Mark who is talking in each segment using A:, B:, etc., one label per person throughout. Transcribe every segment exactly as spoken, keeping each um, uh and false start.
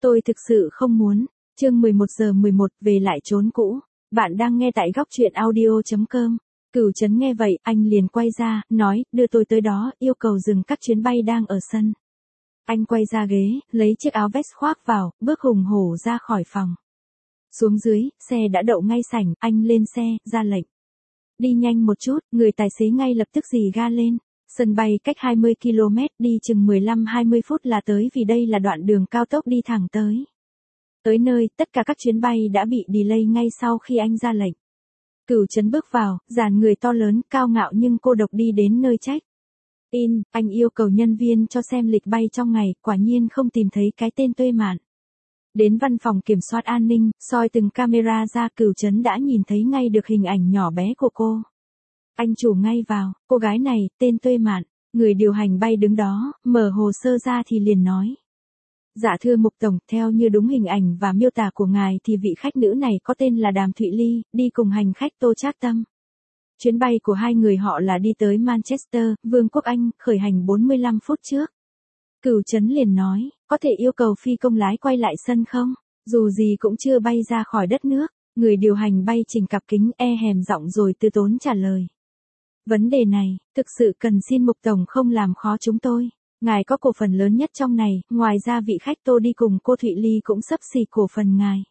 A: Tôi thực sự không muốn. Chương mười một giờ mười một về lại chốn cũ. Bạn đang nghe tại góc truyện audio chấm com. Cửu Trấn nghe vậy, anh liền quay ra, nói, đưa tôi tới đó, yêu cầu dừng các chuyến bay đang ở sân. Anh quay ra ghế, lấy chiếc áo vest khoác vào, bước hùng hổ ra khỏi phòng. Xuống dưới, xe đã đậu ngay sảnh, anh lên xe, ra lệnh. Đi nhanh một chút, người tài xế ngay lập tức rì ga lên. Sân bay cách hai mươi ki lô mét, đi chừng mười lăm hai mươi phút là tới vì đây là đoạn đường cao tốc đi thẳng tới. Tới nơi, tất cả các chuyến bay đã bị delay ngay sau khi anh ra lệnh. Cửu Trấn bước vào, dàn người to lớn, cao ngạo nhưng cô độc đi đến nơi check-in, anh yêu cầu nhân viên cho xem lịch bay trong ngày, quả nhiên không tìm thấy cái tên Tuệ Mạn. Đến văn phòng kiểm soát an ninh, soi từng camera ra, Cửu Trấn đã nhìn thấy ngay được hình ảnh nhỏ bé của cô. Anh chủ ngay vào, cô gái này, tên Tuệ Mạn. Người điều hành bay đứng đó, mở hồ sơ ra thì liền nói. Dạ thưa Mục Tổng, theo như đúng hình ảnh và miêu tả của ngài thì vị khách nữ này có tên là Đàm Thụy Ly, đi cùng hành khách Tô Trác Tâm. Chuyến bay của hai người họ là đi tới Manchester, Vương quốc Anh, khởi hành bốn mươi lăm phút trước. Cửu Trấn liền nói, có thể yêu cầu phi công lái quay lại sân không? Dù gì cũng chưa bay ra khỏi đất nước. Người điều hành bay chỉnh cặp kính e hèm giọng rồi từ tốn trả lời. Vấn đề này, thực sự cần xin Mục Tổng không làm khó chúng tôi. Ngài có cổ phần lớn nhất trong này, ngoài ra vị khách Tô đi cùng cô Thụy Ly cũng xấp xỉ cổ phần ngài.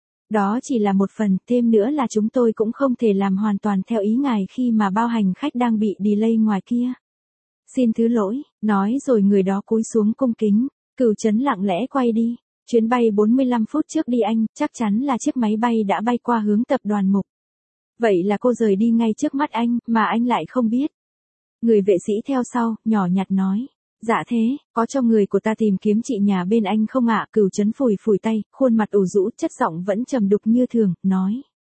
A: Đó chỉ là một phần, thêm nữa là chúng tôi cũng không thể làm hoàn toàn theo ý ngài khi mà bao hành khách đang bị delay ngoài kia. Xin thứ lỗi, nói rồi người đó cúi xuống cung kính, Cửu Trấn lặng lẽ quay đi. Chuyến bay bốn mươi lăm phút trước đi anh, chắc chắn là chiếc máy bay đã bay qua hướng tập đoàn Mục. Vậy là cô rời đi ngay trước mắt anh, mà anh lại không biết. Người vệ sĩ theo sau, nhỏ nhặt nói. Dạ thế, có cho người của ta tìm kiếm chị nhà bên anh không ạ? Cửu Trấn phủi phủi tay, khuôn mặt ủ rũ, chất giọng vẫn trầm đục như thường, nói.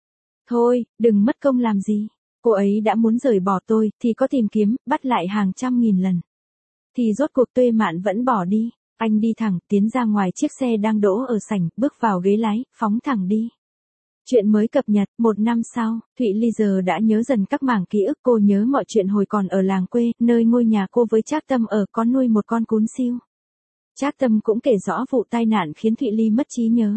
A: Thôi, đừng mất công làm gì. Cô ấy đã muốn rời bỏ tôi, thì có tìm kiếm, bắt lại hàng trăm nghìn lần. Thì rốt cuộc Tuệ Mạn vẫn bỏ đi. Anh đi thẳng, tiến ra ngoài chiếc xe đang đỗ ở sảnh, bước vào ghế lái, phóng thẳng đi. Chuyện mới cập nhật, một năm sau, Thụy Ly giờ đã nhớ dần các mảng ký ức. Cô nhớ mọi chuyện hồi còn ở làng quê, nơi ngôi nhà cô với Trác Tâm ở có nuôi một con cún siêu. Trác Tâm cũng kể rõ vụ tai nạn khiến Thụy Ly mất trí nhớ.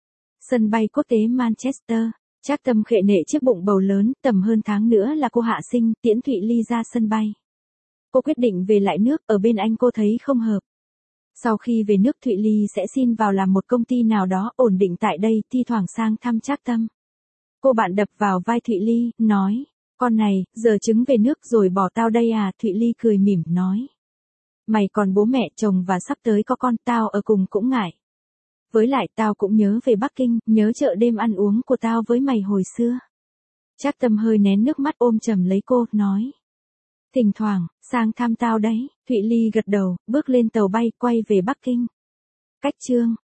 A: Sân bay quốc tế Manchester, Trác Tâm khệ nệ chiếc bụng bầu lớn, tầm hơn tháng nữa là cô hạ sinh, tiễn Thụy Ly ra sân bay. Cô quyết định về lại nước, ở bên anh cô thấy không hợp. Sau khi về nước Thụy Ly sẽ xin vào làm một công ty nào đó ổn định tại đây, thi thoảng sang thăm Trác Tâm. Cô bạn đập vào vai Thụy Ly, nói, con này, giờ chứng về nước rồi bỏ tao đây à? Thụy Ly cười mỉm, nói. Mày còn bố mẹ chồng và sắp tới có con, tao ở cùng cũng ngại. Với lại tao cũng nhớ về Bắc Kinh, nhớ chợ đêm ăn uống của tao với mày hồi xưa. Trác Tâm hơi nén nước mắt ôm chầm lấy cô, nói. Thỉnh thoảng, sang thăm tao đấy. Thụy Ly gật đầu, bước lên tàu bay, quay về Bắc Kinh. Cách chương.